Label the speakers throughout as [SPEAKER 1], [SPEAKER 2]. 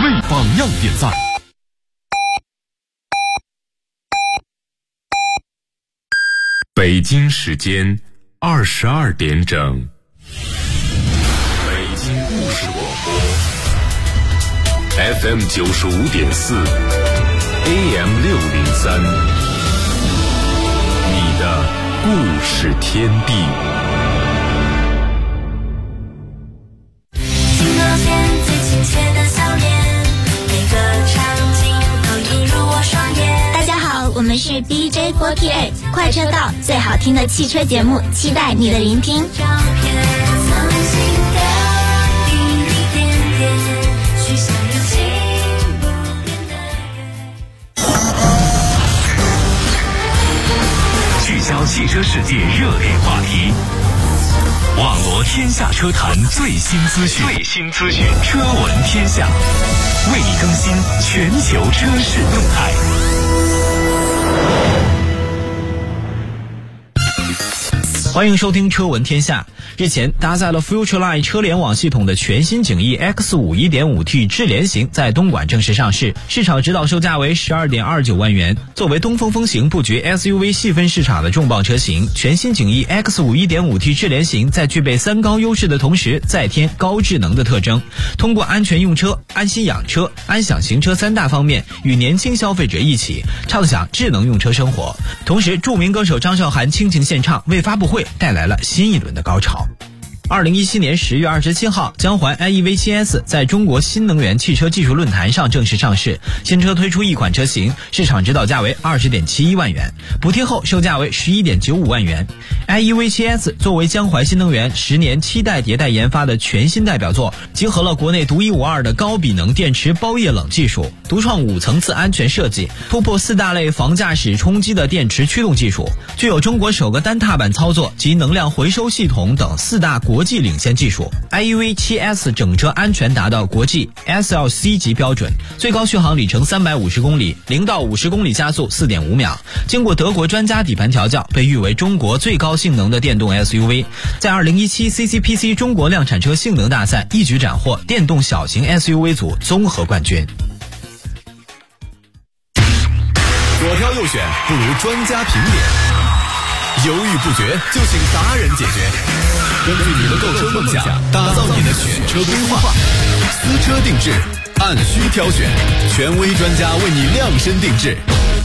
[SPEAKER 1] 为榜样点赞。北京时间22点整，北京故事广播 FM 95.4 AM 603，你的故事天地。
[SPEAKER 2] 听得见最亲切的笑脸，每个场景都映入我双眼。
[SPEAKER 3] 大家好，我们是 DJ48 快车道，最好听的汽车节目，期待你的聆听。
[SPEAKER 2] 照片曾经的一点点，许下有情不变的约。
[SPEAKER 4] 聚焦汽车世界热点话题，网罗天下车坛最新资讯，车闻天下，为你更新全球车市动态。欢迎收听车闻天下。日前，搭载了 Futureline 车联网系统的全新景逸 X5 1.5T 智联型在东莞正式上市，市场指导售价为 12.29 万元。作为东风风行布局 SUV 细分市场的重磅车型，全新景逸 X5 1.5T 智联型在具备3高优势的同时，再添高智能的特征，通过安全用车、安心养车、安享行车3大方面，与年轻消费者一起畅享智能用车生活。同时，著名歌手张韶涵倾情献唱，为发布会带来了新一轮的高潮。2017年10月27号，江淮 iEV7S 在中国新能源汽车技术论坛上正式上市。新车推出一款车型，市场指导价为 20.71 万元，补贴后售价为 11.95 万元。iEV7S 作为江淮新能源10年7代迭代研发的全新代表作，结合了国内独一无二的高比能电池包液冷技术，独创5层次安全设计，突破4大类防驾驶冲击的电池驱动技术，具有中国首个单踏板操作及能量回收系统等4大国际领先技术。iEV7S 整车安全达到国际 SLC 级标准，最高续航里程350公里，0到50公里加速 4.5 秒。经过德国专家底盘调教，被誉为中国最高性能的电动 SUV。在2017 CCPC 中国量产车性能大赛一举斩获电动小型 SUV 组综合冠军。
[SPEAKER 1] 左挑右选不如专家评点，犹豫不决就请达人解决。根据你的购车梦想，打造你的选车规划，私车定制，按需挑选，权威专家为你量身定制。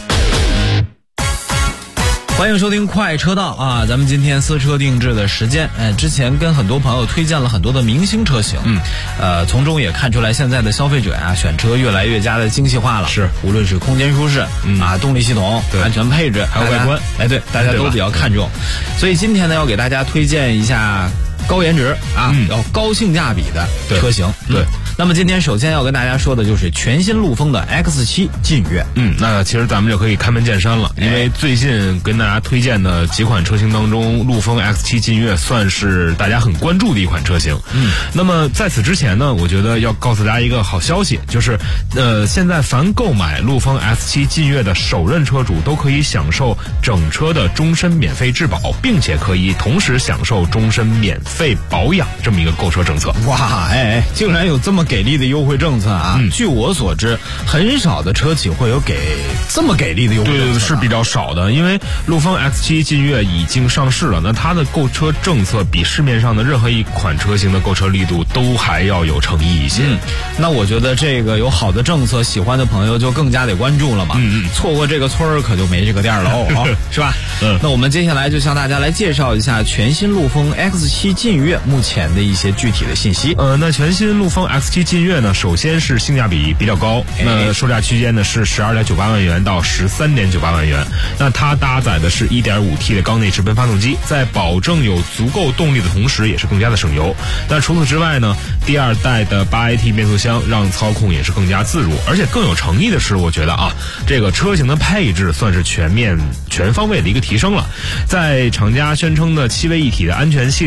[SPEAKER 5] 欢迎收听快车道啊！咱们今天私车定制的时间，之前跟很多朋友推荐了很多的明星车型，从中也看出来现在的消费者啊，选车越来越加的精细化了。是，无论是空间舒适，动力系统、安全配置，还有外观，对，大家都比较看重。所以今天呢，要给大家推荐一下高颜值要高性价比的车型。对。那么今天首先要跟大家说的就是全新陆风的 X7 劲越。
[SPEAKER 6] 那其实咱们就可以开门见山了，因为最近跟大家推荐的几款车型当中，陆风 X7 劲越算是大家很关注的一款车型。那么在此之前呢，我觉得要告诉大家一个好消息，就是现在凡购买陆风 X7 劲越的首任车主都可以享受整车的终身免费质保，并且可以同时享受终身免费保养这么一个购车政策。
[SPEAKER 5] 哇，竟然有这么给力的优惠政策啊！据我所知，很少的车企会有给这么给力的优惠政策。
[SPEAKER 6] 对，是比较少的，因为陆风 X7 劲越已经上市了，那它的购车政策比市面上的任何一款车型的购车力度都还要有诚意一些。
[SPEAKER 5] 那我觉得这个有好的政策，喜欢的朋友就更加得关注了嘛。错过这个村儿可就没这个店了是吧？那我们接下来就向大家来介绍一下全新陆风 X7 劲越目前的一些具体的信息。
[SPEAKER 6] 那全新陆风 X7 劲越呢，首先是性价比比较高，那售价区间呢是 12.98 万元到 13.98 万元。那它搭载的是 1.5T 的缸内直喷发动机，在保证有足够动力的同时，也是更加的省油。那除此之外呢，第2代的 8AT 变速箱让操控也是更加自如，而且更有诚意的是，我觉得这个车型的配置算是全方位的一个提升了。在厂家宣称的7位一体的安全系统的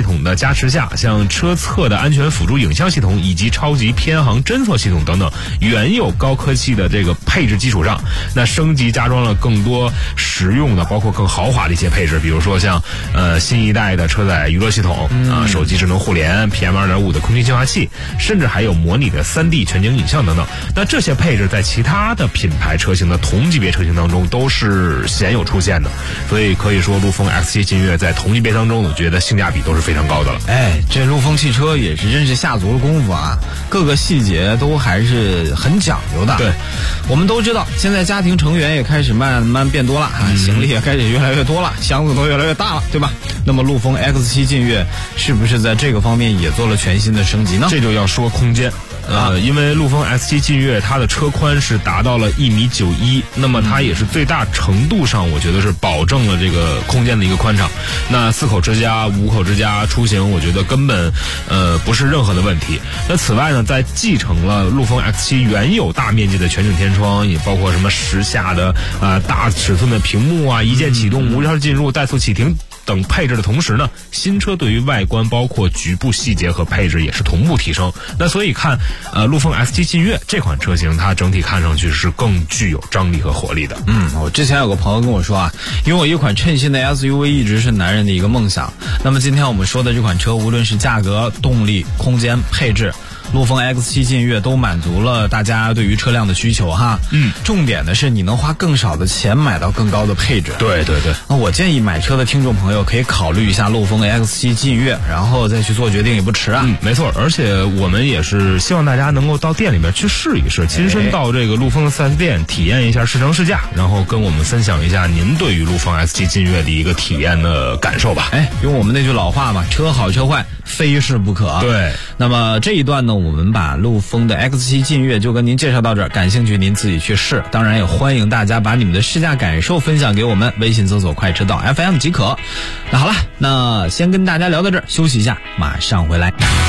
[SPEAKER 6] 加持下，像车侧的安全辅助影像系统以及超级偏航侦测系统等等原有高科技的这个配置基础上，那升级加装了更多实用的包括更豪华的一些配置，比如说像新一代的车载娱乐系统啊，手机智能互联， PM2.5 的空气净化器，甚至还有模拟的 3D 全景影像等等。那这些配置在其他的品牌车型的同级别车型当中都是鲜有出现的，所以可以说陆风 X7 劲越在同级别当中，我觉得性价比都是非常高的了。
[SPEAKER 5] 哎，这陆风汽车也是真是下足了功夫啊，各个细节都还是很讲究的。
[SPEAKER 6] 对，
[SPEAKER 5] 我们都知道，现在家庭成员也开始慢慢变多了啊，行李也开始越来越多了，箱子都越来越大了，对吧？那么陆风 X7 劲越是不是在这个方面也做了全新的升级呢？
[SPEAKER 6] 这就要说空间。因为陆风 X7 劲越它的车宽是达到了1.91米，那么它也是最大程度上我觉得是保证了这个空间的一个宽敞。那4口之家、5口之家出行，我觉得根本不是任何的问题。那此外呢，在继承了陆风 X7 原有大面积的全景天窗，也包括什么时下的大尺寸的屏幕啊、一键启动、无钥匙进入、怠速启停等配置的同时呢，新车对于外观包括局部细节和配置也是同步提升。那所以看陆风 X7 劲越这款车型，它整体看上去是更具有张力和活力的。
[SPEAKER 5] 我之前有个朋友跟我说啊，拥有一款称心的 SUV 一直是男人的一个梦想。那么今天我们说的这款车，无论是价格、动力、空间、配置，陆风 X7 劲越都满足了大家对于车辆的需求哈。重点的是你能花更少的钱买到更高的配置。
[SPEAKER 6] 对对对。
[SPEAKER 5] 那我建议买车的听众朋友可以考虑一下陆风 X7 劲越，然后再去做决定也不迟啊。
[SPEAKER 6] 没错，而且我们也是希望大家能够到店里面去试一试，亲身到这个陆风的 4S 店体验一下试乘试驾，然后跟我们分享一下您对于陆风 X7 劲越的一个体验的感受吧。
[SPEAKER 5] 用我们那句老话嘛，车好车坏非试不可。
[SPEAKER 6] 对。
[SPEAKER 5] 那么这一段呢，我们把陆风的 X7 劲越就跟您介绍到这儿，感兴趣您自己去试，当然也欢迎大家把你们的试驾感受分享给我们，微信搜索快车道 FM 即可。那好了，那先跟大家聊到这儿，休息一下，马上回来。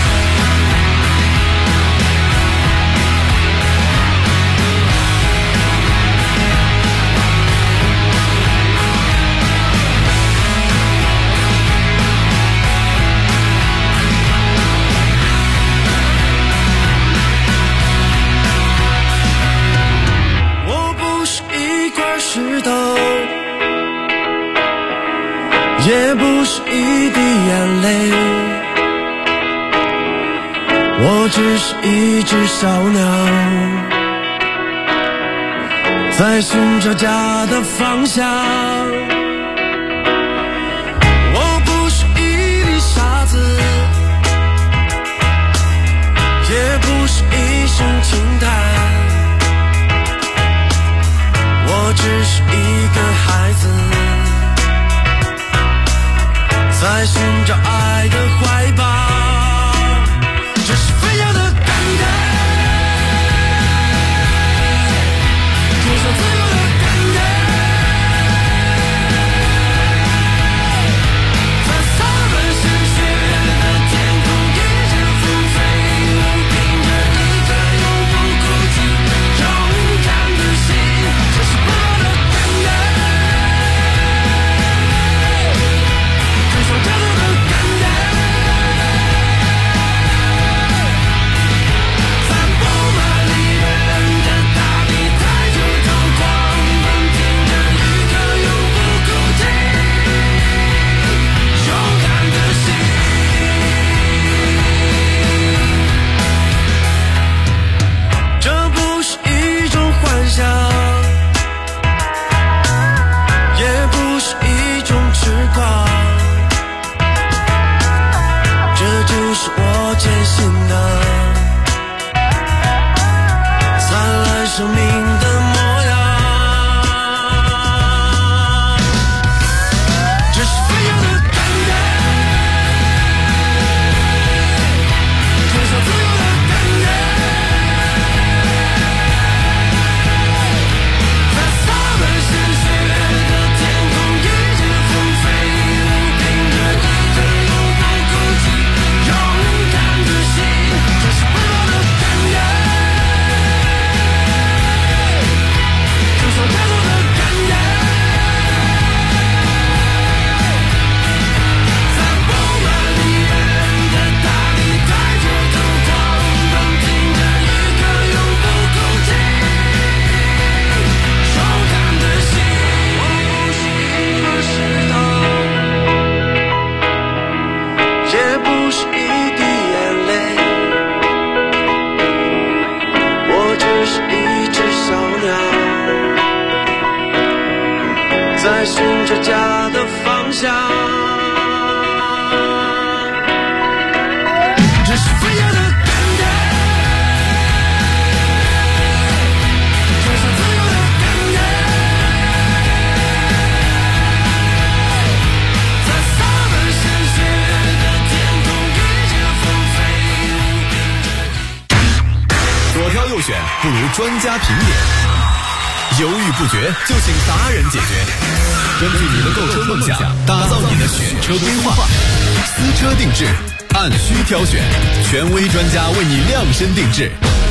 [SPEAKER 7] 也不是一滴眼泪，我只是一只小鸟，在寻找家的方向。我不是一粒沙子，也不是一声轻叹，我只是一个孩子，在寻找爱的怀抱，这是飞扬的感慨，接受自由的感慨，在洒满鲜血的天空一直浮飞，我凭着一颗永不哭泣勇敢的心，这是不老的感慨，追求着的感慨。 在寻找家的方向。这是飞跃的感觉，这是自由的感觉，在洒满鲜血的天空，一直风飞无边。
[SPEAKER 1] 左挑右选不如专家评点，犹豫不决就请达人解决。根据你的购车梦想，打造你的选车规划，私车定制，按需挑选，权威专家为你量身定制。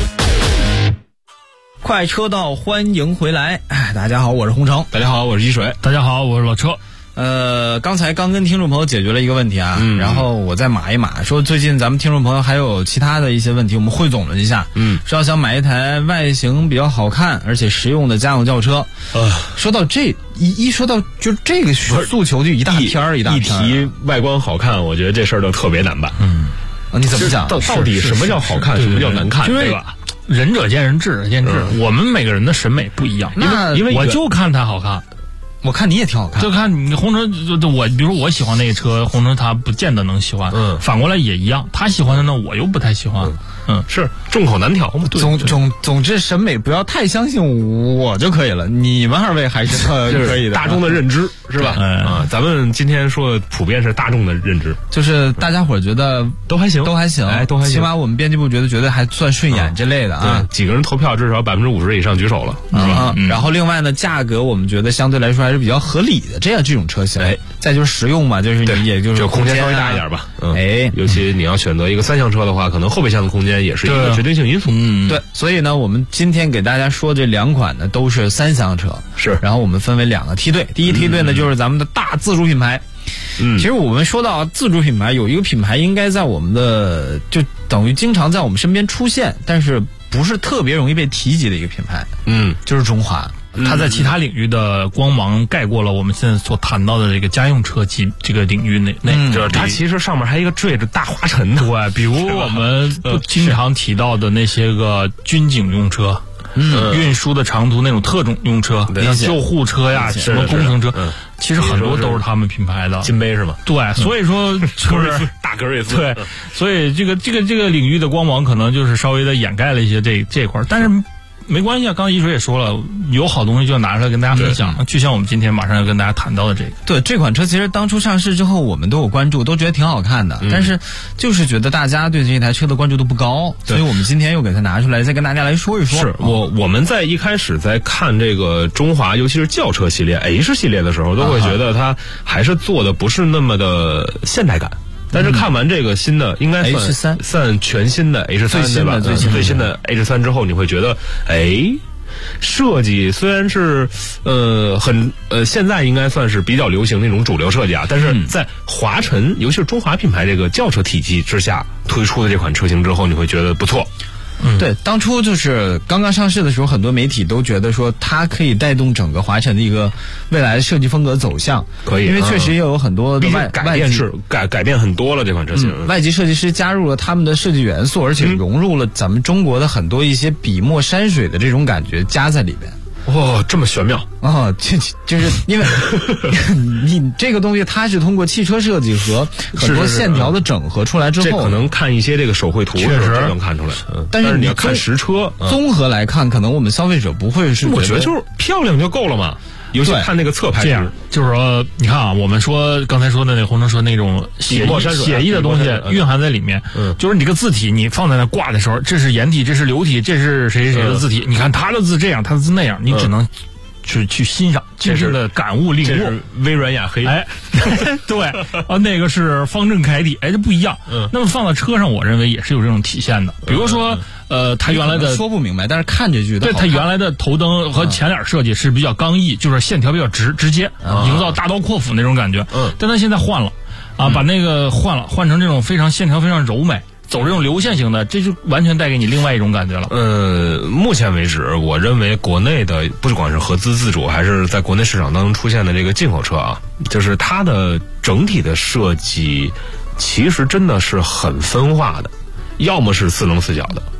[SPEAKER 5] 快车道，欢迎回来！大家好，我是洪城。
[SPEAKER 6] 大家好，我是一水。
[SPEAKER 8] 大家好，我是老车。
[SPEAKER 5] 刚才刚跟听众朋友解决了一个问题啊，然后我再码一码，说最近咱们听众朋友还有其他的一些问题，我们汇总了一下，是要想买一台外形比较好看而且实用的家用轿车。说到这一说到就这个诉求就一大篇儿一大篇儿。
[SPEAKER 6] 一提外观好看，我觉得这事儿就特别难办。
[SPEAKER 5] 你怎么想？
[SPEAKER 6] 到底什么叫好看，什么叫难看，对吧？
[SPEAKER 8] 仁者见仁，智者见智。我们每个人的审美不一样，因为我就看它好看。
[SPEAKER 5] 我看你也挺好看，
[SPEAKER 8] 就看你红车，就我，比如我喜欢那个车，红车他不见得能喜欢，反过来也一样，他喜欢的呢，我又不太喜欢，
[SPEAKER 6] 是众口难调嘛。
[SPEAKER 5] 总之审美不要太相信我就可以了，你们二位还是可以的。
[SPEAKER 6] 大众的认知是吧？咱们今天说普遍是大众的认知，
[SPEAKER 5] 就是大家伙觉得
[SPEAKER 6] 都还行，
[SPEAKER 5] 都还行，起码我们编辑部觉得绝对还算顺眼这类的啊。
[SPEAKER 6] 几个人投票至少50%以上举手了，是吧？
[SPEAKER 5] 然后另外呢，价格我们觉得相对来说还是比较合理的，这种车型。再就是实用嘛，就是你也就是
[SPEAKER 6] 空间稍微大一点吧。尤其你要选择一个3厢车的话，可能后备箱的空间也是一个决定性因素。
[SPEAKER 5] 对，所以呢，我们今天给大家说这两款呢都是3厢车，
[SPEAKER 6] 是。
[SPEAKER 5] 然后我们分为2个梯队，第一梯队呢就是咱们的大自主品牌。其实我们说到自主品牌，有一个品牌应该在我们的就等于经常在我们身边出现，但是不是特别容易被提及的一个品牌，就是中华。
[SPEAKER 8] 它在其他领域的光芒盖过了我们现在所谈到的这个家用车级这个领域内，
[SPEAKER 6] 就是它其实上面还有一个缀着大花尘的，
[SPEAKER 8] 对，比如我们经常提到的那些个军警用车。运输的长途那种特种用车，像救护车呀，什么工程车，其实很多都是他们品牌的。
[SPEAKER 6] 金杯是吗？
[SPEAKER 8] 对，所以说就是
[SPEAKER 6] 大格瑞斯。
[SPEAKER 8] 对，所以这个领域的光芒可能就是稍微的掩盖了一些这块，但是没关系啊。刚才一水也说了，有好东西就要拿出来跟大家分享，就像我们今天马上要跟大家谈到的这个。
[SPEAKER 5] 对，这款车其实当初上市之后，我们都有关注，都觉得挺好看的，但是就是觉得大家对这台车的关注度不高，所以我们今天又给它拿出来，再跟大家来说一说。
[SPEAKER 6] 是我们在一开始在看这个中华，尤其是轿车系列 H 系列的时候，都会觉得它还是做的不是那么的现代感。但是看完这个新的，应该算全新的 H3 对吧？最新的 H3 之后，你会觉得，设计虽然是现在应该算是比较流行那种主流设计啊，但是在华晨，尤其是中华品牌这个轿车体系之下推出的这款车型之后，你会觉得不错。
[SPEAKER 5] 对，当初就是刚刚上市的时候，很多媒体都觉得说它可以带动整个华晨的一个未来的设计风格走向，
[SPEAKER 6] 可以，
[SPEAKER 5] 因为确实也有很多的
[SPEAKER 6] 改变很多了这款车型。
[SPEAKER 5] 外籍设计师加入了他们的设计元素，而且融入了咱们中国的很多一些笔墨山水的这种感觉加在里边。
[SPEAKER 6] 哇，这么玄妙
[SPEAKER 5] 啊！就是因为你这个东西，它是通过汽车设计和很多线条的整合出来之后，
[SPEAKER 6] 这可能看一些这个手绘图，确实能看出来。但是你要看实车，
[SPEAKER 5] 综合来看，可能我们消费者不会是。
[SPEAKER 6] 我觉得就是漂亮就够了嘛。尤其看那个侧拍，
[SPEAKER 8] 这样就是说，你看啊，我们说刚才说的那个洪城说那种写意的东西蕴含在里面，就是你这个字体你放在那挂的时候，这是颜体，这是流体，这是谁的字体，你看他的字这样，他的字那样，你只能去欣赏，真正的感悟领悟。
[SPEAKER 6] 这是微软雅黑，
[SPEAKER 8] 对啊，那个是方正楷体，这不一样。那么放到车上，我认为也是有这种体现的，比如说。它原来的
[SPEAKER 5] 说不明白，但是看这句
[SPEAKER 8] 对它原来的头灯和前脸设计是比较刚毅，就是线条比较直接，营造大刀阔斧那种感觉。但它现在换了啊，把那个换成这种非常线条非常柔美，走这种流线型的，这就完全带给你另外一种感觉了。
[SPEAKER 6] 目前为止，我认为国内的不管是合资自主还是在国内市场当中出现的这个进口车啊，就是它的整体的设计其实真的是很分化的。要么是4棱4角的，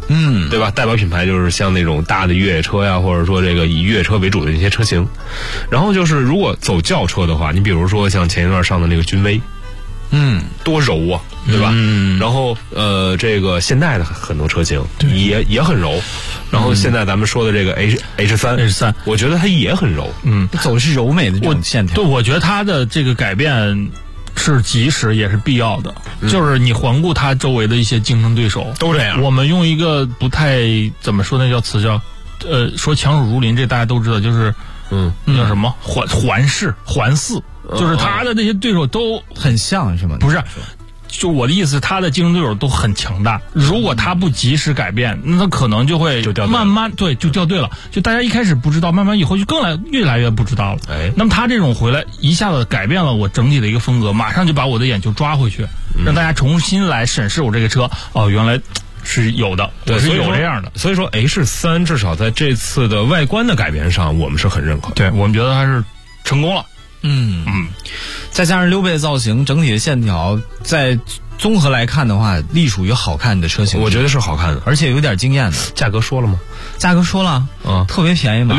[SPEAKER 6] 对吧？代表品牌就是像那种大的越野车呀，或者说这个以越野车为主的一些车型。然后就是如果走轿车的话，你比如说像前一段上的那个君威，多柔啊，对吧？然后这个现代的很多车型也很柔。然后现在咱们说的这个 H3，我觉得它也很柔。
[SPEAKER 5] 走的是柔美的这种线条。
[SPEAKER 8] 对，我觉得它的这个改变是及时也是必要的。就是你环顾它周围的一些竞争对手
[SPEAKER 6] 都这样。
[SPEAKER 8] 我们用一个不太怎么说那叫词叫说强手如林，这大家都知道，就是叫什么环视，就是他的那些对手都
[SPEAKER 5] 很像是吗？
[SPEAKER 8] 不是。就我的意思，他的竞争对手都很强大。如果他不及时改变，那他可能就会慢慢就掉队了。就大家一开始不知道，慢慢以后就越来越不知道了。那么他这种回来一下子改变了我整体的一个风格，马上就把我的眼球抓回去，让大家重新来审视我这个车。哦，原来是有的，我是有这样的。
[SPEAKER 6] 所以说 H3 至少在这次的外观的改变上，我们是很认可的。
[SPEAKER 8] 对，我们觉得它是成功了。
[SPEAKER 5] 再加上溜背造型，整体的线条，在综合来看的话，隶属于好看的车型。
[SPEAKER 6] 我觉得是好看的，
[SPEAKER 5] 而且有点惊艳的。
[SPEAKER 6] 价格说了吗？
[SPEAKER 5] 价格说了，特别便宜嘛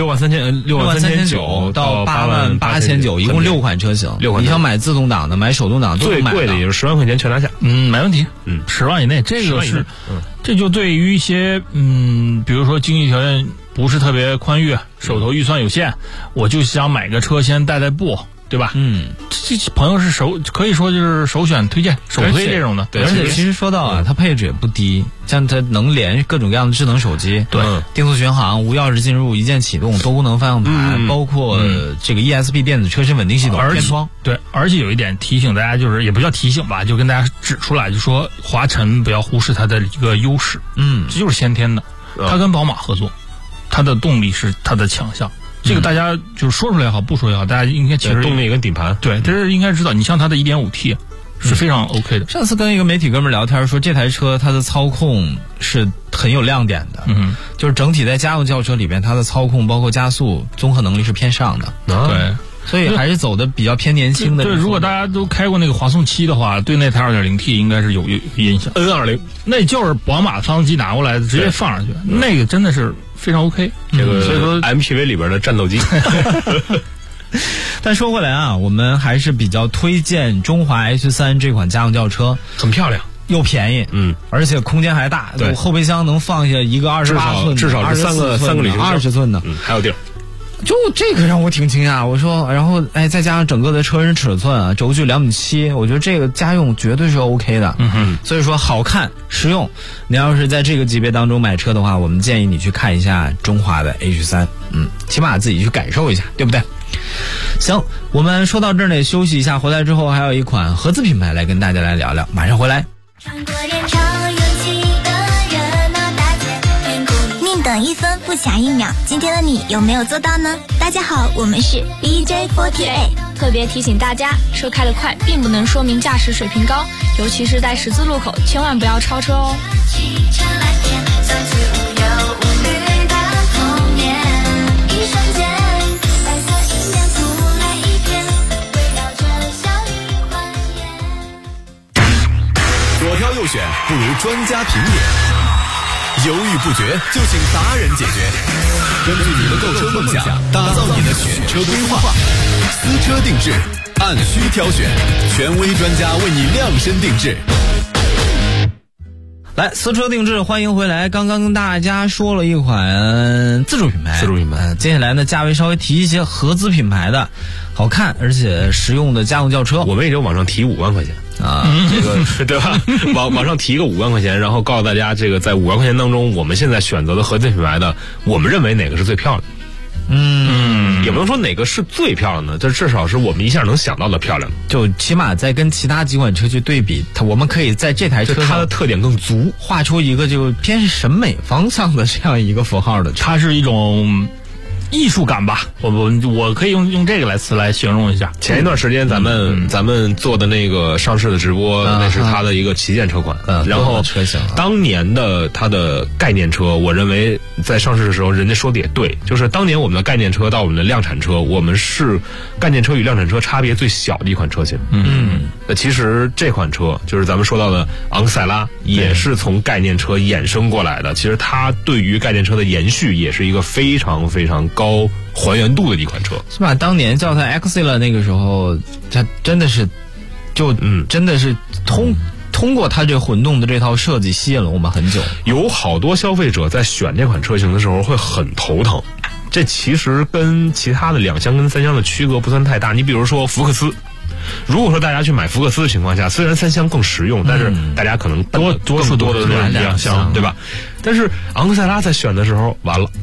[SPEAKER 5] ，63900到88900，一共6款车型。你想买自动挡的，买手动挡都能买到。
[SPEAKER 6] 最贵的也是10万块钱全拿下。
[SPEAKER 8] 没问题。10万以内，这个是，这就对于一些比如说经济条件不是特别宽裕，手头预算有限，我就想买个车先代步。对吧？这朋友是可以说就是首选推荐，首推这种的。
[SPEAKER 5] 对，而且其实说到啊，它配置也不低，像它能连各种各样的智能手机，
[SPEAKER 8] 对，
[SPEAKER 5] 定速巡航、无钥匙进入、一键启动、多功能方向盘，包括这个 ESP 电子车身稳定系统、天窗。
[SPEAKER 8] 对，而且有一点提醒大家，就是也不叫提醒吧，就跟大家指出来，就说华晨不要忽视它的一个优势。这就是先天的，它跟宝马合作，它的动力是它的强项。这个大家就是说出来也好，不说也好，大家应该其实
[SPEAKER 6] 动力跟底盘，
[SPEAKER 8] 对，这是应该知道。你像它的 1.5T 是非常 OK 的。
[SPEAKER 5] 上次跟一个媒体哥们聊天说，这台车它的操控是很有亮点的，就是整体在家用轿车里边，它的操控包括加速综合能力是偏上的，
[SPEAKER 8] 对，
[SPEAKER 5] 所以还是走的比较偏年轻的。
[SPEAKER 8] 对，如果大家都开过那个华颂7的话，对那台 2.0T 应该是有印象。
[SPEAKER 6] N20
[SPEAKER 8] 那就是宝马发动机拿过来直接放上去，那个真的是非常 OK。
[SPEAKER 6] 这个所以说 MPV 里边的战斗机。
[SPEAKER 5] 但说回来啊，我们还是比较推荐中华 H3 这款家用轿车，
[SPEAKER 6] 很漂亮。
[SPEAKER 5] 又便宜，而且空间还大，
[SPEAKER 6] 对，
[SPEAKER 5] 后备箱能放下一个28寸，
[SPEAKER 6] 至少是三个旅行
[SPEAKER 5] 20寸的，
[SPEAKER 6] 还有地儿。
[SPEAKER 5] 就这个让我挺惊讶，我说，然后再加上整个的车身尺寸啊，轴距2.7米，我觉得这个家用绝对是 OK 的。所以说好看实用。你要是在这个级别当中买车的话，我们建议你去看一下中华的 H3，起码自己去感受一下，对不对？行，我们说到这儿呢，休息一下，回来之后还有一款合资品牌来跟大家来聊聊，马上回来。
[SPEAKER 2] 穿过人潮拥挤的热闹大街，天空
[SPEAKER 3] 宁等1分不暇1秒，今天的你有没有做到呢？大家好，我们是 BJ48。
[SPEAKER 9] 特别提醒大家，车开得快并不能说明驾驶水平高，尤其是在十字路口，千万不要超车哦。
[SPEAKER 2] 汽车蓝天，像是无忧无虑的童年，一瞬间，白色银边铺来一片，围绕着小雨欢颜。
[SPEAKER 1] 左挑右选不如专家评点，犹豫不决就请达人解决。根据你的购车梦想，打造你的选车规划，私车定制，按需挑选，权威专家为你量身定制。
[SPEAKER 5] 来，私车定制，欢迎回来。刚刚跟大家说了一款自主品牌，接下来呢，价位稍微提一些合资品牌的，好看而且实用的家用轿车。
[SPEAKER 6] 我们也就往上提5万块钱
[SPEAKER 5] 啊，
[SPEAKER 6] 这个对吧？往上提个5万块钱，然后告诉大家，这个在5万块钱当中，我们现在选择的合资品牌的，我们认为哪个是最漂亮的？也不能说哪个是最漂亮的，这至少是我们一下能想到的漂亮。
[SPEAKER 5] 就起码在跟其他几款车去对比，我们可以在这台车上
[SPEAKER 6] 它的特点更足，
[SPEAKER 5] 画出一个就偏审美方向的这样一个符号的车。
[SPEAKER 8] 它是一种艺术感吧，我可以用这个词来形容一下。
[SPEAKER 6] 前一段时间咱们做的那个上市的直播，那是它的一个旗舰车款，然后
[SPEAKER 5] 车型
[SPEAKER 6] 当年的它的概念车，我认为在上市的时候，人家说的也对，就是当年我们的概念车到我们的量产车，我们是概念车与量产车差别最小的一款车型。那其实这款车就是咱们说到的昂克赛拉，也是从概念车衍生过来的。其实它对于概念车的延续，也是一个非常非常高还原度的一款车。
[SPEAKER 5] 起码当年叫它 Exila 那个时候，它真的是真的是通过它这混动的这套设计吸引了我们很久。
[SPEAKER 6] 有好多消费者在选这款车型的时候会很头疼，这其实跟其他的2厢跟3厢的区隔不算太大。你比如说福克斯，如果说大家去买福克斯的情况下，虽然3厢更实用，但是大家可能多数多的是2厢，对吧？但是昂克赛拉在选的时候完了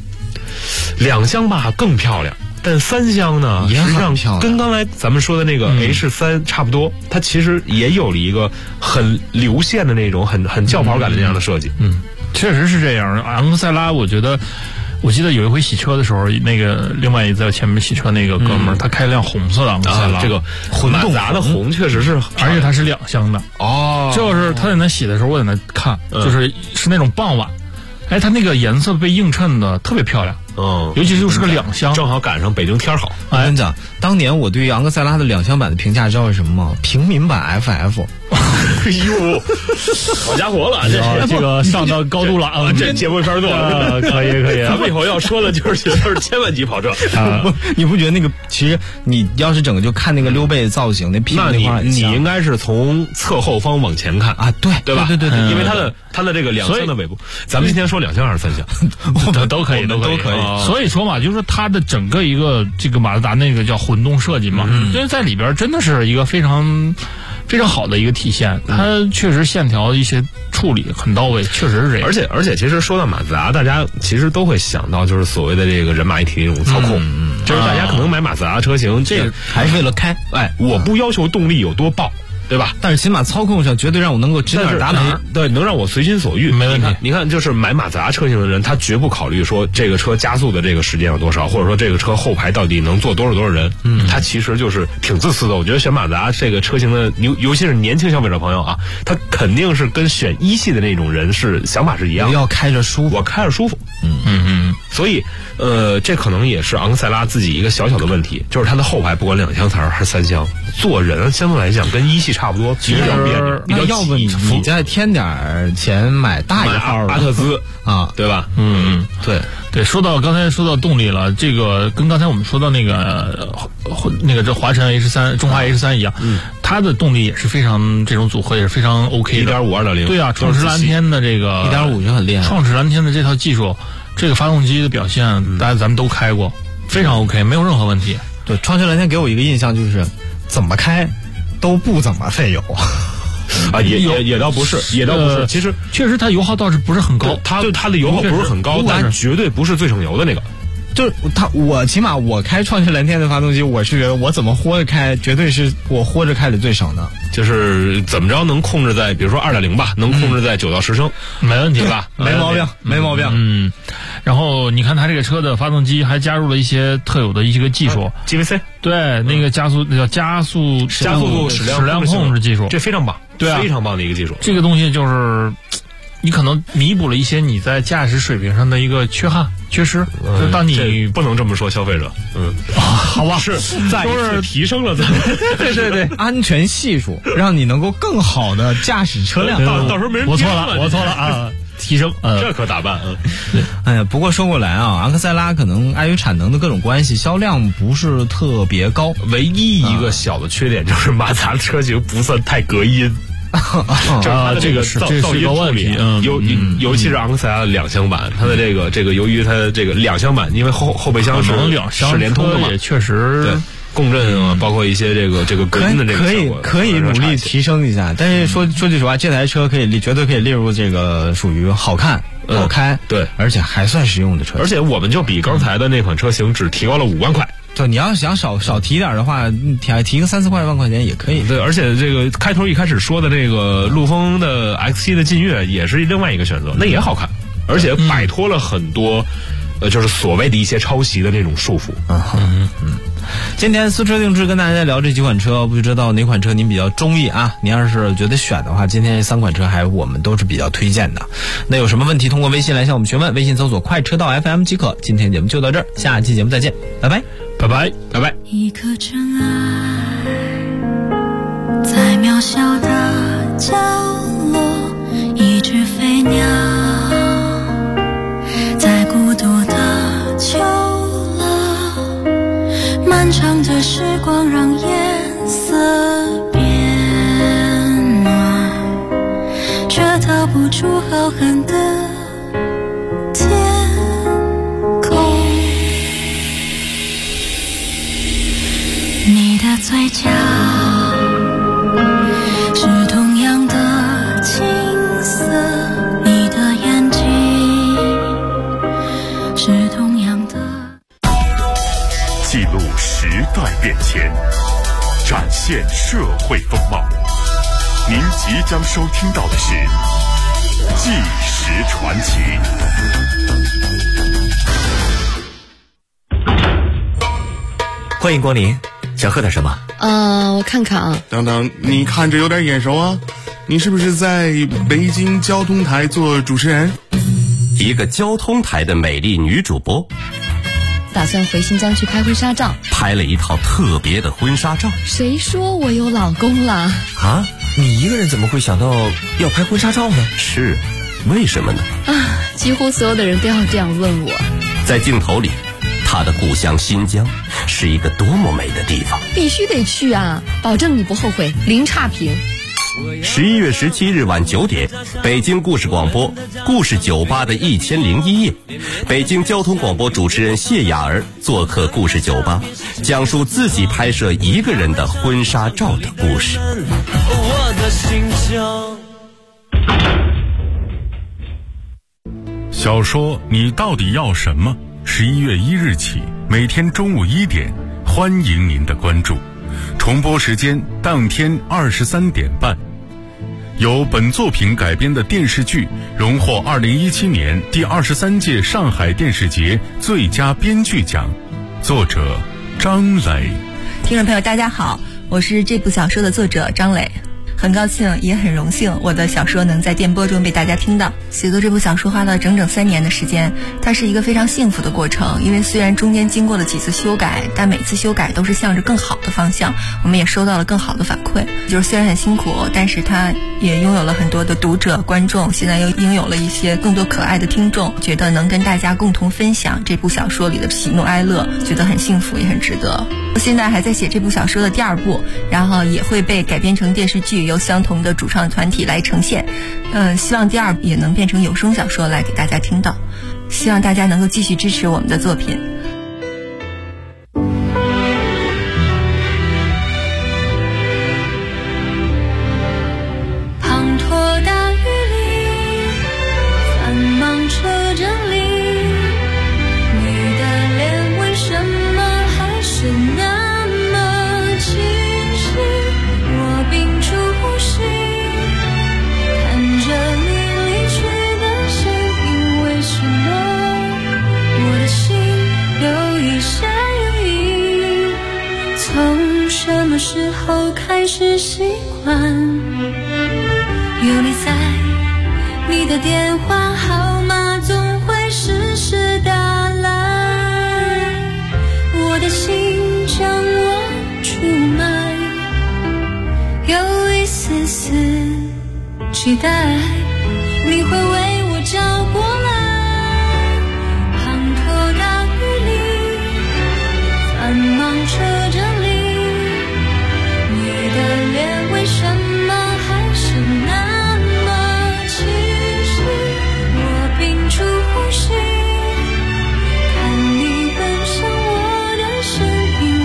[SPEAKER 6] ，2厢吧更漂亮，但3厢呢
[SPEAKER 5] 也
[SPEAKER 6] 实际上
[SPEAKER 5] 很漂亮，
[SPEAKER 6] 跟刚才咱们说的那个 H3 差不多，它其实也有了一个很流线的那种很轿跑感的这样的设计。
[SPEAKER 8] 确实是这样。昂克赛拉，我记得有一回洗车的时候，那个另外在前面洗车那个哥们儿，他开了辆红色的昂克赛拉，
[SPEAKER 6] 这个混动马自达的红确实是，
[SPEAKER 8] 而且它是2厢的。就是他在那洗的时候，我在那看，就是那种傍晚，它那个颜色被映衬的特别漂亮。尤其就是个2厢，
[SPEAKER 6] 正好赶上北京天好。
[SPEAKER 5] 我跟你讲，当年我对于昂克赛拉的2厢版的评价知道是什么吗？平民版 FF。
[SPEAKER 6] 哎呦，好家伙了，
[SPEAKER 8] 这个上到高度了啊！
[SPEAKER 6] 这节目片做了，
[SPEAKER 8] 可以。
[SPEAKER 6] 咱们以后要说的就是千万级跑车
[SPEAKER 5] 啊！你不觉得那个？其实你要是整个就看那个溜背造型，那屁股那块
[SPEAKER 6] 你应该是从侧后方往前看
[SPEAKER 5] 啊，对
[SPEAKER 6] 吧？
[SPEAKER 5] 对，
[SPEAKER 6] 因为它的这个2厢的尾部，咱们今天说2厢还是3厢？
[SPEAKER 8] 都可以。所以说嘛，就是它的整个一个这个马自达那个叫混动设计嘛，因为在里边真的是一个非常好的一个体现，它确实线条一些处理很到位，确实是这样。
[SPEAKER 6] 而且其实说到马自达，大家其实都会想到就是所谓的这个人马一体那种操控，就是大家可能买马自达车型，
[SPEAKER 5] 这还是为了开。
[SPEAKER 6] 我不要求动力有多爆，对吧？
[SPEAKER 5] 但是起码操控上绝对让我能够指哪儿打哪儿，
[SPEAKER 6] 对，能让我随心所欲，
[SPEAKER 8] 没问题。
[SPEAKER 6] 你看，就是买马自达车型的人，他绝不考虑说这个车加速的这个时间有多少，或者说这个车后排到底能坐多少人。他其实就是挺自私的。我觉得选马自达这个车型的，尤其是年轻消费者朋友啊，他肯定是跟选1系的那种人是想法是一样的，
[SPEAKER 5] 要开着舒服，
[SPEAKER 6] 我开着舒服。所以这可能也是昂克赛拉自己一个小小的问题，就是它的后排不管2厢还是3厢，坐人相对来讲跟1系差不多，比较别扭，比较
[SPEAKER 5] 要不你再添点钱买大一号
[SPEAKER 6] 阿特兹
[SPEAKER 5] 啊，
[SPEAKER 6] 对吧？
[SPEAKER 5] 对。
[SPEAKER 8] 刚才说到动力了，这个跟刚才我们说到那个这华晨 H3 中华 H3 一样，它的动力也是非常，这种组合也是非常 OK 的。
[SPEAKER 6] 1.5 2.0，
[SPEAKER 8] 对啊，创驰蓝天的这个
[SPEAKER 5] 1.5 就很厉害，
[SPEAKER 8] 创驰蓝天的这套技术，这个发动机的表现，咱们都开过，非常 OK， 没有任何问题。
[SPEAKER 5] 对，创驰蓝天给我一个印象就是怎么开都不怎么费油。
[SPEAKER 6] 也倒不是，其实
[SPEAKER 8] 确实它油耗倒是不是很高，
[SPEAKER 6] 它的油耗不是很高，但绝对不是最省油的那个。
[SPEAKER 5] 就是我起码我开创驰蓝天的发动机，我是觉得我怎么豁着开，绝对是我豁着开的最省的。
[SPEAKER 6] 就是怎么着能控制在，比如说2.0吧，能控制在9到10升，
[SPEAKER 8] 没问题吧？
[SPEAKER 5] 没毛病。
[SPEAKER 8] 然后你看它这个车的发动机还加入了一些特有的一个技术
[SPEAKER 6] ，GVC，
[SPEAKER 8] 对，那个加速叫加速度矢量控制技术，
[SPEAKER 6] 这非常棒，
[SPEAKER 8] 对啊，
[SPEAKER 6] 非常棒的一个技术。
[SPEAKER 8] 这个东西就是你可能弥补了一些你在驾驶水平上的一个缺失，就当你
[SPEAKER 6] 不能这么说消费者，
[SPEAKER 8] 好吧，
[SPEAKER 6] 是再一次提升了
[SPEAKER 5] 对安全系数，让你能够更好的驾驶车辆。
[SPEAKER 6] 到时候没人
[SPEAKER 8] 我错了啊。提升，
[SPEAKER 6] 这可打扮，
[SPEAKER 5] 哎呀，不过说过来啊，昂克赛拉可能碍于产能的各种关系，销量不是特别高。
[SPEAKER 6] 唯一一个小的缺点就是马自达车型不算太隔音。这个噪音处理，尤其是昂克赛拉的2厢版，它的这个由于它这个2厢版，因为后备箱是联通的嘛，
[SPEAKER 8] 也确实
[SPEAKER 6] 共振啊，包括一些这个隔音的这个效果
[SPEAKER 5] 可以努力提升一下。但是说句实话，这台车绝对可以列入这个属于好看、好开，
[SPEAKER 6] 对，
[SPEAKER 5] 而且还算实用的车。
[SPEAKER 6] 而且我们就比刚才的那款车型只提高了5万块。
[SPEAKER 5] 对，你要想少提点的话，提个3-4万块钱也可以。
[SPEAKER 6] 对，而且这个一开始说的这个陆风的 X7 的劲越也是另外一个选择，那也好看，而且摆脱了很多就是所谓的一些抄袭的这种束缚。
[SPEAKER 5] 今天私车定制跟大家聊这几款车，不知道哪款车您比较中意啊？您要是觉得选的话，今天这3款车我们都是比较推荐的。那有什么问题通过微信来向我们询问，微信搜索快车道 FM 即可。今天节目就到这儿，下期节目再见，拜拜，
[SPEAKER 6] 拜拜，拜拜。
[SPEAKER 2] 一颗尘埃，在渺小的角落，一只飞鸟，在孤独的秋乐，漫长的时光让颜色变暖，却逃不出浩瀚的天空。你的嘴角是同样的青涩，你的眼睛是同样的。
[SPEAKER 10] 记录时代变迁，展现社会风貌。您即将收听到的是《纪实传奇》。
[SPEAKER 1] 欢迎光临，想喝点什么？
[SPEAKER 11] 我看看啊。
[SPEAKER 12] 等等，你看着有点眼熟啊，你是不是在北京交通台做主持人？
[SPEAKER 13] 一个交通台的美丽女主播，
[SPEAKER 11] 打算回新疆去拍婚纱照，
[SPEAKER 13] 拍了一套特别的婚纱照。
[SPEAKER 11] 谁说我有老公了？
[SPEAKER 1] 啊，你一个人怎么会想到要拍婚纱照呢？
[SPEAKER 13] 是，为什么呢？
[SPEAKER 11] 几乎所有的人都要这样问我。
[SPEAKER 13] 在镜头里，她的故乡新疆是一个多么美的地方，
[SPEAKER 11] 必须得去啊，保证你不后悔，零差评。
[SPEAKER 13] 11月17日晚9点，北京故事广播故事酒吧的1001夜，北京交通广播主持人谢雅儿做客故事酒吧，讲述自己拍摄一个人的婚纱照的故事。
[SPEAKER 7] 我的心情。
[SPEAKER 10] 小说你到底要什么？11月1日起，每天中午1点，欢迎您的关注。重播时间当天23点半。由本作品改编的电视剧荣获2017年第23届上海电视节最佳编剧奖，作者张磊。
[SPEAKER 14] 听众朋友大家好，我是这部小说的作者张磊，很高兴也很荣幸我的小说能在电波中被大家听到。写作这部小说花了整整3年的时间，它是一个非常幸福的过程，因为虽然中间经过了几次修改，但每次修改都是向着更好的方向，我们也收到了更好的反馈。就是虽然很辛苦，但是它也拥有了很多的读者观众，现在又拥有了一些更多可爱的听众，觉得能跟大家共同分享这部小说里的喜怒哀乐，觉得很幸福也很值得。现在还在写这部小说的第2部，然后也会被改编成电视剧，由相同的主创团体来呈现。希望第2部也能变成有声小说来给大家听到，希望大家能够继续支持我们的作品。
[SPEAKER 2] 滂沱大雨里，繁忙车阵里，你的脸为什么还是那么清晰？我屏住呼吸，看着你离去的身影，为什么我的心有一些犹豫？从什么时候开始习惯有你在，你的电话号码总会时时打来，我的心将我出卖，有一丝丝期待。